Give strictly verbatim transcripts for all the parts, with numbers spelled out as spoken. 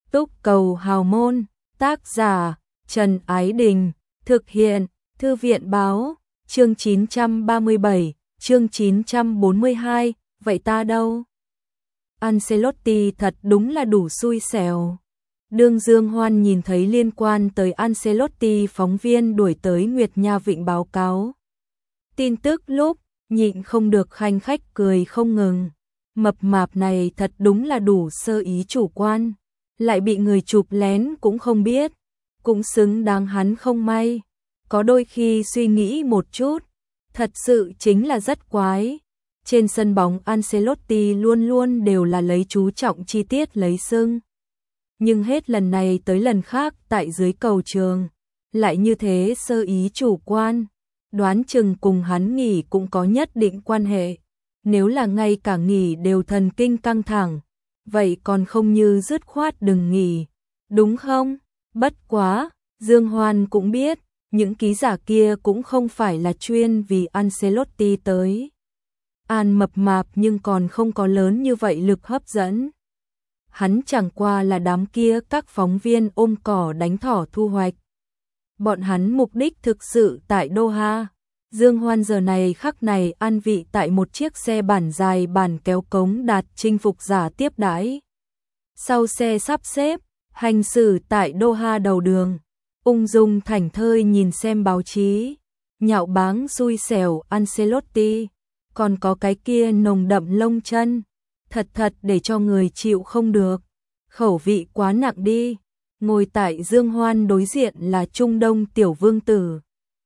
Túc Cầu Hào Môn, tác giả Trần Ái Đình, thực hiện Thư viện Báo, chương chín trăm ba mươi bảy, chương chín trăm bốn mươi hai, vậy ta đâu? Ancelotti thật đúng là đủ xui xẻo. Đương Dương Hoan nhìn thấy liên quan tới Ancelotti phóng viên đuổi tới Nguyệt Nha Vịnh báo cáo tin tức lúc, nhịn không được khanh khách cười không ngừng. Mập mạp này thật đúng là đủ sơ ý chủ quan, lại bị người chụp lén cũng không biết, cũng xứng đáng hắn không may. Có đôi khi suy nghĩ một chút, thật sự chính là rất quái. Trên sân bóng Ancelotti luôn luôn đều là lấy chú trọng chi tiết lấy sưng. Nhưng hết lần này tới lần khác tại dưới cầu trường, lại như thế sơ ý chủ quan, đoán chừng cùng hắn nghỉ cũng có nhất định quan hệ. Nếu là ngay cả nghỉ đều thần kinh căng thẳng, vậy còn không như dứt khoát đừng nghỉ, đúng không? Bất quá, Dương Hoan cũng biết, những ký giả kia cũng không phải là chuyên vì Ancelotti tới. An mập mạp nhưng còn không có lớn như vậy lực hấp dẫn. Hắn chẳng qua là đám kia các phóng viên ôm cỏ đánh thỏ thu hoạch. Bọn hắn mục đích thực sự tại Doha. Dương Hoan giờ này khắc này an vị tại một chiếc xe bản dài bản kéo cống đạt chinh phục giả tiếp đãi. Sau xe sắp xếp, hành xử tại Doha đầu đường, ung dung thảnh thơi nhìn xem báo chí, nhạo báng xui xẻo Ancelotti, còn có cái kia nồng đậm lông chân, thật thật để cho người chịu không được, khẩu vị quá nặng đi. Ngồi tại Dương Hoan đối diện là Trung Đông tiểu vương tử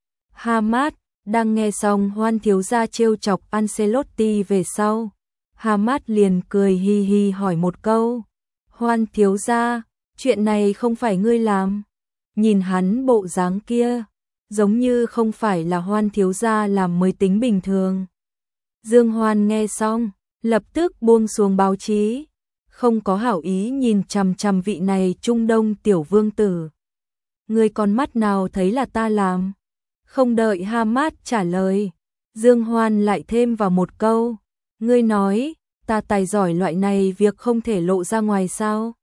Hamad. Đang nghe xong Hoan thiếu gia trêu chọc Ancelotti về sau, Hamad liền cười hi hi hỏi một câu, Hoan thiếu gia, chuyện này không phải ngươi làm? Nhìn hắn bộ dáng kia, giống như không phải là Hoan thiếu gia làm mới tính bình thường. Dương Hoan nghe xong, lập tức buông xuống báo chí, không có hảo ý nhìn chằm chằm vị này Trung Đông tiểu vương tử. Ngươi con mắt nào thấy là ta làm? Không đợi Hamad trả lời, Dương Hoan lại thêm vào một câu, ngươi nói, ta tài giỏi loại này việc không thể lộ ra ngoài sao?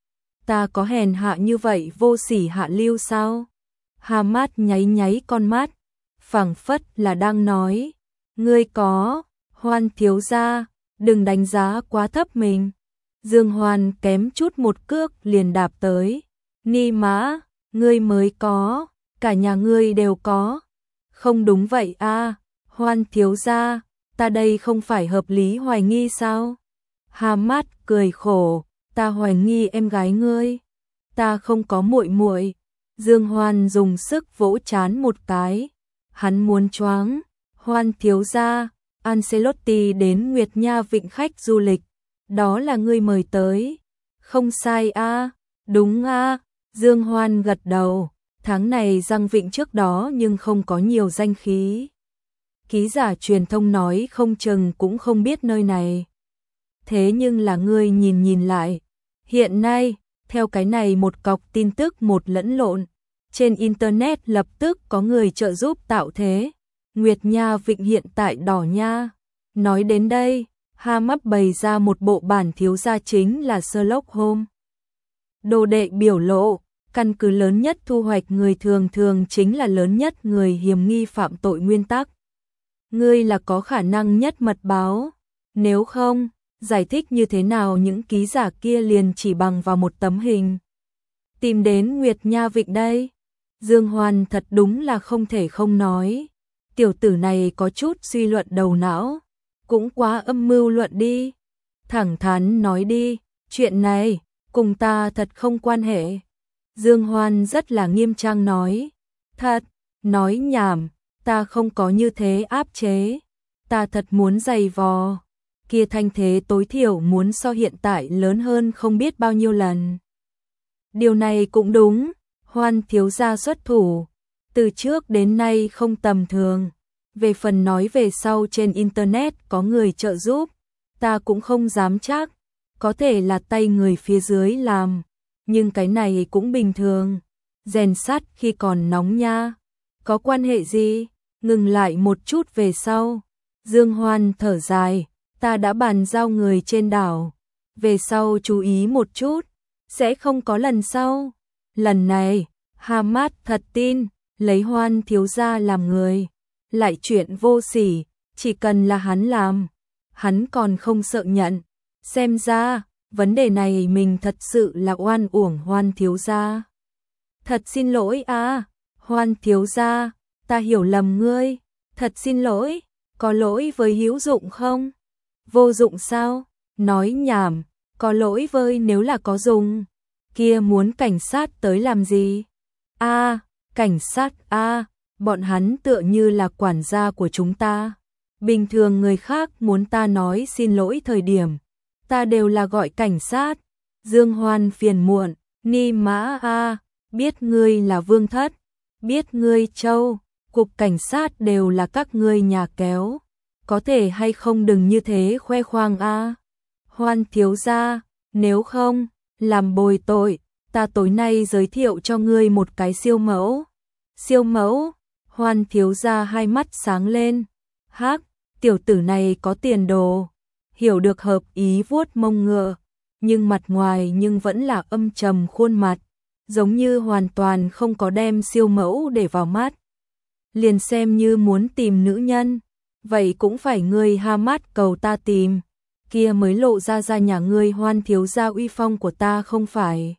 Ta có hèn hạ như vậy vô sỉ hạ lưu sao? Hamad nháy nháy con mắt, phảng phất là đang nói, ngươi có, Hoan thiếu gia, đừng đánh giá quá thấp mình. Dương Hoan kém chút một cước liền đạp tới, ni mã, ngươi mới có, cả nhà ngươi đều có. Không đúng vậy a, à, Hoan thiếu gia, ta đây không phải hợp lý hoài nghi sao? Hamad cười khổ, ta hoài nghi em gái ngươi, ta không có muội muội. Dương Hoan dùng sức vỗ trán một cái, hắn muốn choáng. Hoan thiếu gia, Ancelotti đến Nguyệt Nha Vịnh khách du lịch, đó là ngươi mời tới. Không sai a, à, đúng a, à. Dương Hoan gật đầu. Tháng này Giang Vịnh trước đó nhưng không có nhiều danh khí. Ký giả truyền thông nói không chừng cũng không biết nơi này. Thế nhưng là ngươi nhìn nhìn lại. Hiện nay, theo cái này một cọc tin tức một lẫn lộn. Trên Internet lập tức có người trợ giúp tạo thế. Nguyệt Nha Vịnh hiện tại đỏ nha. Nói đến đây, Hamad bày ra một bộ bản thiếu gia chính là Sherlock Holmes. Đồ đệ biểu lộ. Căn cứ lớn nhất thu hoạch người thường thường chính là lớn nhất người hiểm nghi phạm tội nguyên tắc. Ngươi là có khả năng nhất mật báo. Nếu không, giải thích như thế nào những ký giả kia liền chỉ bằng vào một tấm hình. Tìm đến Nguyệt Nha Vịnh đây. Dương Hoan thật đúng là không thể không nói. Tiểu tử này có chút suy luận đầu não. Cũng quá âm mưu luận đi. Thẳng thắn nói đi, chuyện này, cùng ta thật không quan hệ. Dương Hoan rất là nghiêm trang nói, thật, nói nhảm, ta không có như thế áp chế, ta thật muốn giày vò, kia thanh thế tối thiểu muốn so hiện tại lớn hơn không biết bao nhiêu lần. Điều này cũng đúng, Hoan thiếu gia xuất thủ, từ trước đến nay không tầm thường, về phần nói về sau trên Internet có người trợ giúp, ta cũng không dám chắc, có thể là tay người phía dưới làm. Nhưng cái này cũng bình thường, rèn sắt khi còn nóng nha. Có quan hệ gì? Ngừng lại một chút về sau. Dương Hoan thở dài, ta đã bàn giao người trên đảo. Về sau chú ý một chút, sẽ không có lần sau. Lần này, Hamad thật tin, lấy Hoan thiếu gia làm người. Lại chuyện vô sỉ, chỉ cần là hắn làm, hắn còn không sợ nhận. Xem ra, vấn đề này mình thật sự là oan uổng Hoan thiếu gia. Thật xin lỗi à, Hoan thiếu gia, ta hiểu lầm ngươi. Thật xin lỗi, có lỗi với hữu dụng không? Vô dụng sao? Nói nhảm, có lỗi với nếu là có dùng. Kia muốn cảnh sát tới làm gì? A, à, cảnh sát a, à, bọn hắn tựa như là quản gia của chúng ta. Bình thường người khác muốn ta nói xin lỗi thời điểm, ta đều là gọi cảnh sát. Dương Hoan phiền muộn, ni mã a, à, biết ngươi là Vương Thất, biết ngươi Châu, cục cảnh sát đều là các ngươi nhà kéo. Có thể hay không đừng như thế khoe khoang a. À. Hoan thiếu gia, nếu không, làm bồi tội, ta tối nay giới thiệu cho ngươi một cái siêu mẫu. Siêu mẫu, Hoan thiếu gia hai mắt sáng lên. Hắc, tiểu tử này có tiền đồ. Hiểu được hợp ý vuốt mông ngựa, nhưng mặt ngoài nhưng vẫn là âm trầm khuôn mặt, giống như hoàn toàn không có đem siêu mẫu để vào mắt. Liền xem như muốn tìm nữ nhân, vậy cũng phải ngươi Hamad cầu ta tìm, kia mới lộ ra ra nhà ngươi Hoan thiếu gia uy phong của ta không phải.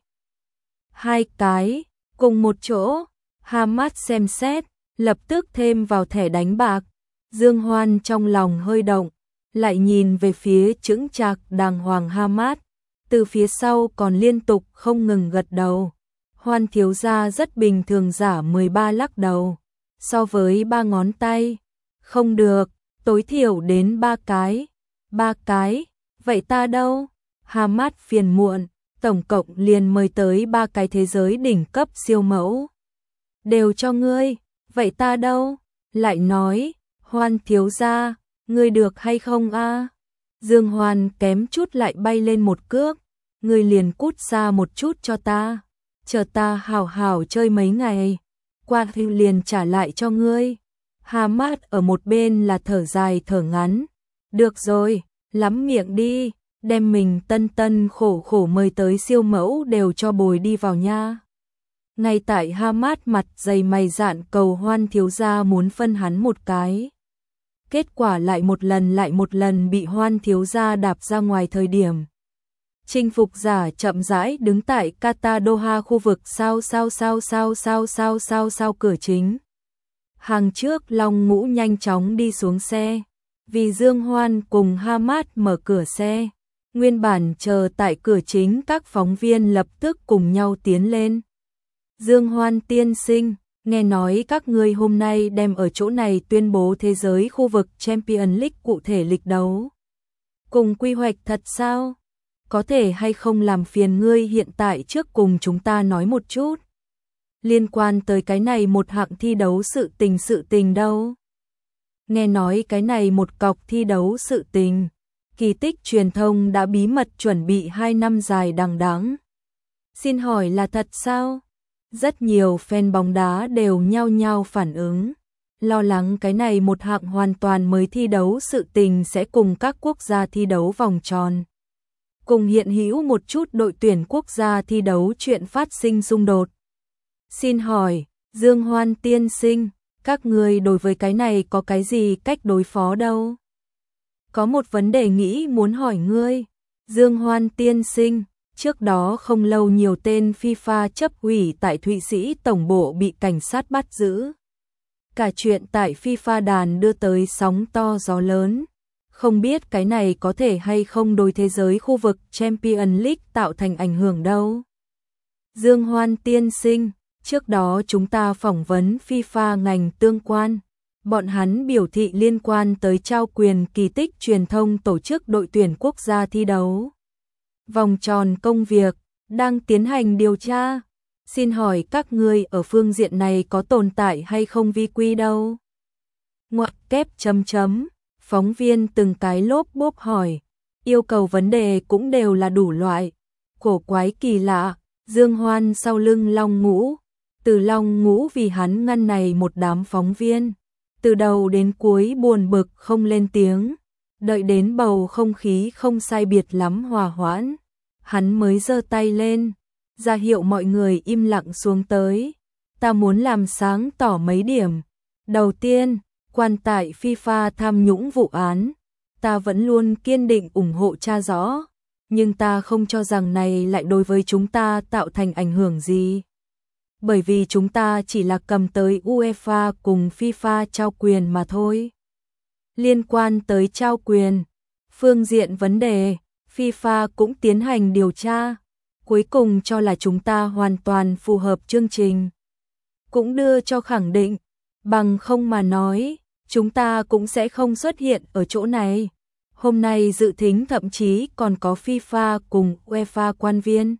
Hai cái, cùng một chỗ, Hamad xem xét, lập tức thêm vào thẻ đánh bạc. Dương Hoan trong lòng hơi động, lại nhìn về phía chững chạc đàng hoàng Hamad, từ phía sau còn liên tục không ngừng gật đầu. Hoan thiếu gia rất bình thường giả mười ba lắc đầu, so với ba ngón tay, không được, tối thiểu đến ba cái. Ba cái, vậy ta đâu? Hamad phiền muộn, tổng cộng liền mời tới ba cái thế giới đỉnh cấp siêu mẫu. Đều cho ngươi, vậy ta đâu? Lại nói, Hoan thiếu gia, ngươi được hay không a? Dương Hoan kém chút lại bay lên một cước, ngươi liền cút xa một chút cho ta, chờ ta hảo hảo chơi mấy ngày, qua thì liền trả lại cho ngươi. Hamad ở một bên là thở dài thở ngắn, được rồi, lắm miệng đi, đem mình tân tân khổ khổ mời tới siêu mẫu đều cho bồi đi vào nha. Ngay tại Hamad mặt dày mày dạn cầu Hoan thiếu gia muốn phân hắn một cái, kết quả lại một lần lại một lần bị Hoan thiếu gia đạp ra ngoài thời điểm. Chinh phục giả chậm rãi đứng tại Qatar Doha khu vực sao sao sao sao sao sao sao sao cửa chính. Hàng trước Long Ngũ nhanh chóng đi xuống xe, vì Dương Hoan cùng Hamad mở cửa xe. Nguyên bản chờ tại cửa chính các phóng viên lập tức cùng nhau tiến lên. Dương Hoan tiên sinh, nghe nói các ngươi hôm nay đem ở chỗ này tuyên bố thế giới khu vực Champions League cụ thể lịch đấu. Cùng quy hoạch thật sao? Có thể hay không làm phiền ngươi hiện tại trước cùng chúng ta nói một chút. Liên quan tới cái này một hạng thi đấu sự tình sự tình đâu. Nghe nói cái này một cọc thi đấu sự tình, Kỳ Tích truyền thông đã bí mật chuẩn bị hai năm dài đằng đẵng. Xin hỏi là thật sao? Rất nhiều fan bóng đá đều nhao nhao phản ứng, lo lắng cái này một hạng hoàn toàn mới thi đấu sự tình sẽ cùng các quốc gia thi đấu vòng tròn. Cùng hiện hữu một chút đội tuyển quốc gia thi đấu chuyện phát sinh xung đột. Xin hỏi, Dương Hoan tiên sinh, các người đối với cái này có cái gì cách đối phó đâu? Có một vấn đề nghĩ muốn hỏi ngươi, Dương Hoan tiên sinh, trước đó không lâu nhiều tên FIFA chấp ủy tại Thụy Sĩ tổng bộ bị cảnh sát bắt giữ. Cả chuyện tại FIFA đàn đưa tới sóng to gió lớn, không biết cái này có thể hay không đối thế giới khu vực Champions League tạo thành ảnh hưởng đâu. Dương Hoan tiên sinh, trước đó chúng ta phỏng vấn FIFA ngành tương quan. Bọn hắn biểu thị liên quan tới trao quyền Kỳ Tích truyền thông tổ chức đội tuyển quốc gia thi đấu. Vòng tròn công việc, đang tiến hành điều tra. Xin hỏi các ngươi ở phương diện này có tồn tại hay không vi quy đâu? Ngoặc kép chấm chấm, phóng viên từng cái lốp bốp hỏi, yêu cầu vấn đề cũng đều là đủ loại. Cổ quái kỳ lạ, Dương Hoan sau lưng Long Ngũ, từ Long Ngũ vì hắn ngăn này một đám phóng viên. Từ đầu đến cuối buồn bực không lên tiếng, đợi đến bầu không khí không sai biệt lắm hòa hoãn, hắn mới giơ tay lên, ra hiệu mọi người im lặng xuống tới. Ta muốn làm sáng tỏ mấy điểm. Đầu tiên, quan tại FIFA tham nhũng vụ án, ta vẫn luôn kiên định ủng hộ tra rõ, nhưng ta không cho rằng này lại đối với chúng ta tạo thành ảnh hưởng gì. Bởi vì chúng ta chỉ là cầm tới UEFA cùng FIFA trao quyền mà thôi. Liên quan tới trao quyền, phương diện vấn đề, FIFA cũng tiến hành điều tra, cuối cùng cho là chúng ta hoàn toàn phù hợp chương trình. Cũng đưa cho khẳng định, bằng không mà nói, chúng ta cũng sẽ không xuất hiện ở chỗ này. Hôm nay dự thính thậm chí còn có FIFA cùng UEFA quan viên.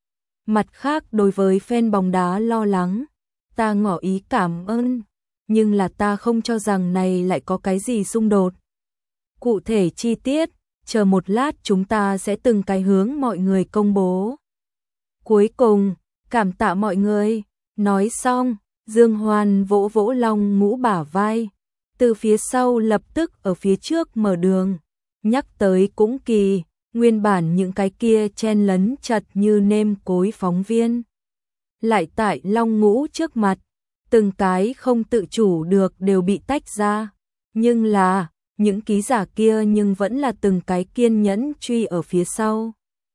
Mặt khác đối với fan bóng đá lo lắng, ta ngỏ ý cảm ơn, nhưng là ta không cho rằng này lại có cái gì xung đột. Cụ thể chi tiết, chờ một lát chúng ta sẽ từng cái hướng mọi người công bố. Cuối cùng, cảm tạ mọi người. Nói xong, Dương Hoan vỗ vỗ Long Ngũ bả vai, từ phía sau lập tức ở phía trước mở đường. Nhắc tới cũng kỳ, nguyên bản những cái kia chen lấn chật như nêm cối phóng viên. Lại tại Long Ngũ trước mặt, từng cái không tự chủ được đều bị tách ra. Nhưng là, những ký giả kia nhưng vẫn là từng cái kiên nhẫn truy ở phía sau.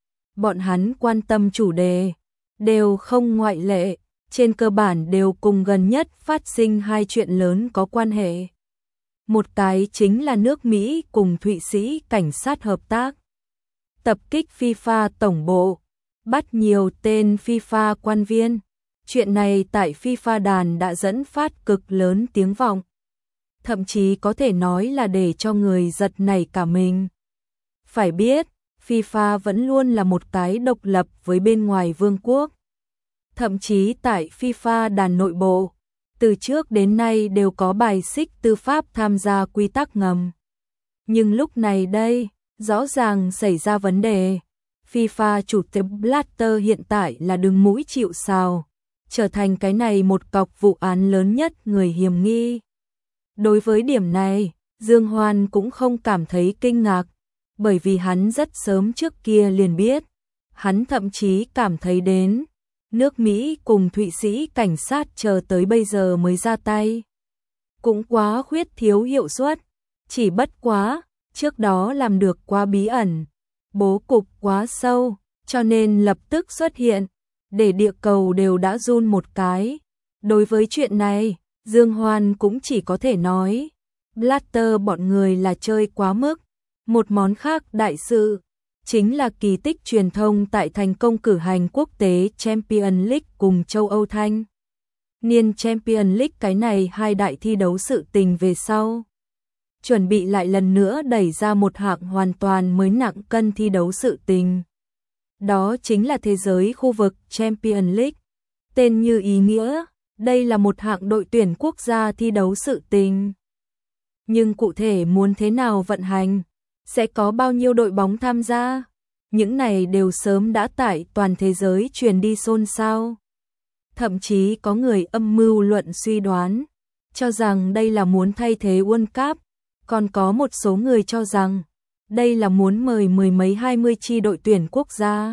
Bọn hắn quan tâm chủ đề, đều không ngoại lệ, trên cơ bản đều cùng gần nhất phát sinh hai chuyện lớn có quan hệ. Một cái chính là nước Mỹ cùng Thụy Sĩ cảnh sát hợp tác. Tập kích FIFA tổng bộ, bắt nhiều tên FIFA quan viên. Chuyện này tại FIFA đàn đã dẫn phát cực lớn tiếng vọng. Thậm chí có thể nói là để cho người giật nảy cả mình. Phải biết, FIFA vẫn luôn là một cái độc lập với bên ngoài vương quốc. Thậm chí tại FIFA đàn nội bộ, từ trước đến nay đều có bài xích tư pháp tham gia quy tắc ngầm. Nhưng lúc này đây, rõ ràng xảy ra vấn đề. FIFA chủ tịch Blatter hiện tại là đứng mũi chịu sào, trở thành cái này một cọc vụ án lớn nhất người hiểm nghi. Đối với điểm này, Dương Hoan cũng không cảm thấy kinh ngạc, bởi vì hắn rất sớm trước kia liền biết. Hắn thậm chí cảm thấy đến, nước Mỹ cùng Thụy Sĩ cảnh sát chờ tới bây giờ mới ra tay. Cũng quá khuyết thiếu hiệu suất, chỉ bất quá, trước đó làm được quá bí ẩn, bố cục quá sâu, cho nên lập tức xuất hiện, để địa cầu đều đã run một cái. Đối với chuyện này, Dương Hoan cũng chỉ có thể nói, Blatter bọn người là chơi quá mức. Một món khác đại sự, chính là kỳ tích truyền thông tại thành công cử hành quốc tế Champions League cùng châu Âu Thanh niên Champions League cái này hai đại thi đấu sự tình về sau. Chuẩn bị lại lần nữa đẩy ra một hạng hoàn toàn mới nặng cân thi đấu sự tình. Đó chính là thế giới khu vực Champions League. Tên như ý nghĩa, đây là một hạng đội tuyển quốc gia thi đấu sự tình. Nhưng cụ thể muốn thế nào vận hành, sẽ có bao nhiêu đội bóng tham gia, những này đều sớm đã tại toàn thế giới truyền đi xôn xao. Thậm chí có người âm mưu luận suy đoán, cho rằng đây là muốn thay thế World Cup, còn có một số người cho rằng đây là muốn mời mười mấy hai mươi chi đội tuyển quốc gia,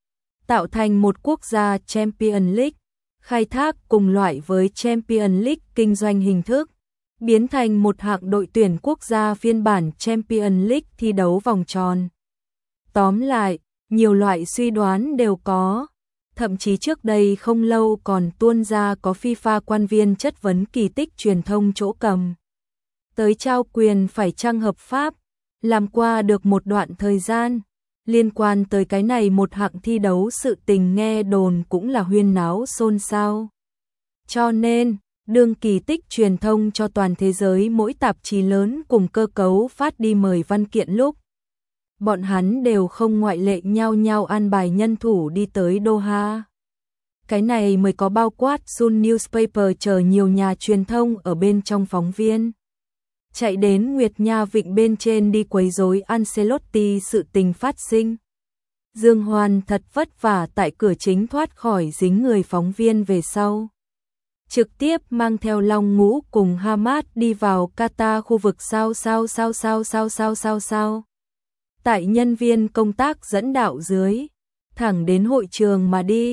tạo thành một quốc gia Champions League, khai thác cùng loại với Champions League kinh doanh hình thức, biến thành một hạng đội tuyển quốc gia phiên bản Champions League thi đấu vòng tròn. Tóm lại, nhiều loại suy đoán đều có, thậm chí trước đây không lâu còn tuôn ra có FIFA quan viên chất vấn kỳ tích truyền thông chỗ cầm. Tới trao quyền phải chăng hợp pháp, làm qua được một đoạn thời gian, liên quan tới cái này một hạng thi đấu sự tình nghe đồn cũng là huyên náo xôn xao. Cho nên, đương kỳ tích truyền thông cho toàn thế giới mỗi tạp chí lớn cùng cơ cấu phát đi mời văn kiện lúc, bọn hắn đều không ngoại lệ nhau nhau an bài nhân thủ đi tới Doha. Cái này mới có bao quát Sun Newspaper chờ nhiều nhà truyền thông ở bên trong phóng viên. Chạy đến Nguyệt Nha Vịnh bên trên đi quấy rối Ancelotti sự tình phát sinh. Dương Hoan thật vất vả tại cửa chính thoát khỏi dính người phóng viên về sau. Trực tiếp mang theo Long Ngũ cùng Hamad đi vào Qatar khu vực sao sao sao sao sao sao sao sao. Tại nhân viên công tác dẫn đạo dưới, thẳng đến hội trường mà đi,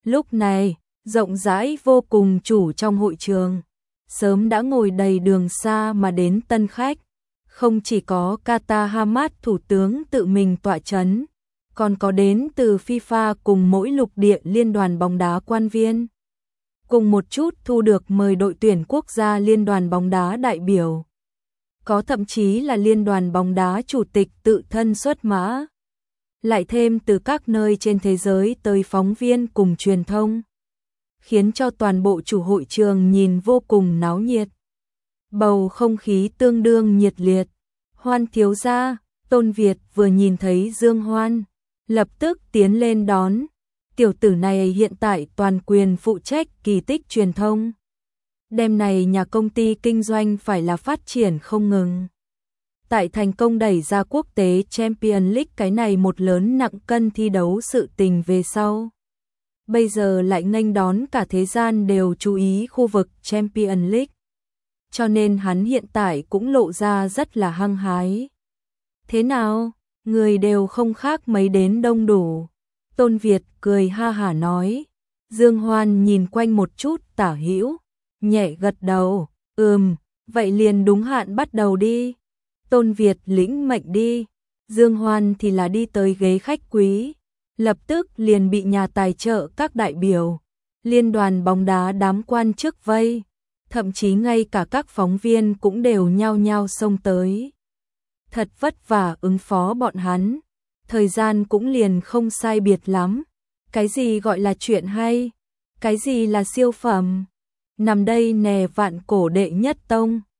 Lúc này, rộng rãi vô cùng chủ trong hội trường, sớm đã ngồi đầy đường xa mà đến tân khách. Không chỉ có Qatar Hamad thủ tướng tự mình tọa chấn, còn có đến từ FIFA cùng mỗi lục địa liên đoàn bóng đá quan viên. Cùng một chút thu được mời đội tuyển quốc gia liên đoàn bóng đá đại biểu. Có thậm chí là liên đoàn bóng đá chủ tịch tự thân xuất mã. Lại thêm từ các nơi trên thế giới tới phóng viên cùng truyền thông. Khiến cho toàn bộ chủ hội trường nhìn vô cùng náo nhiệt. Bầu không khí tương đương nhiệt liệt. Hoan thiếu gia, Tôn Việt vừa nhìn thấy Dương Hoan, lập tức tiến lên đón. Tiểu tử này hiện tại toàn quyền phụ trách kỳ tích truyền thông. Đêm này nhà công ty kinh doanh phải là phát triển không ngừng. Tại thành công đẩy ra quốc tế Champions League cái này một lớn nặng cân thi đấu sự tình về sau. Bây giờ lại nghênh đón cả thế gian đều chú ý khu vực Champions League. Cho nên hắn hiện tại cũng lộ ra rất là hăng hái. Thế nào, người đều không khác mấy đến đông đủ. Tôn Việt cười ha hả nói. Dương Hoan nhìn quanh một chút tả hữu, nhẹ gật đầu, ừm, vậy liền đúng hạn bắt đầu đi. Tôn Việt lĩnh mệnh đi, Dương Hoan thì là đi tới ghế khách quý, lập tức liền bị nhà tài trợ các đại biểu, liên đoàn bóng đá đám quan chức vây, thậm chí ngay cả các phóng viên cũng đều nhao nhao xông tới. Thật vất vả ứng phó bọn hắn, thời gian cũng liền không sai biệt lắm. Cái gì gọi là chuyện hay, cái gì là siêu phẩm, nằm đây nè vạn cổ đệ nhất tông.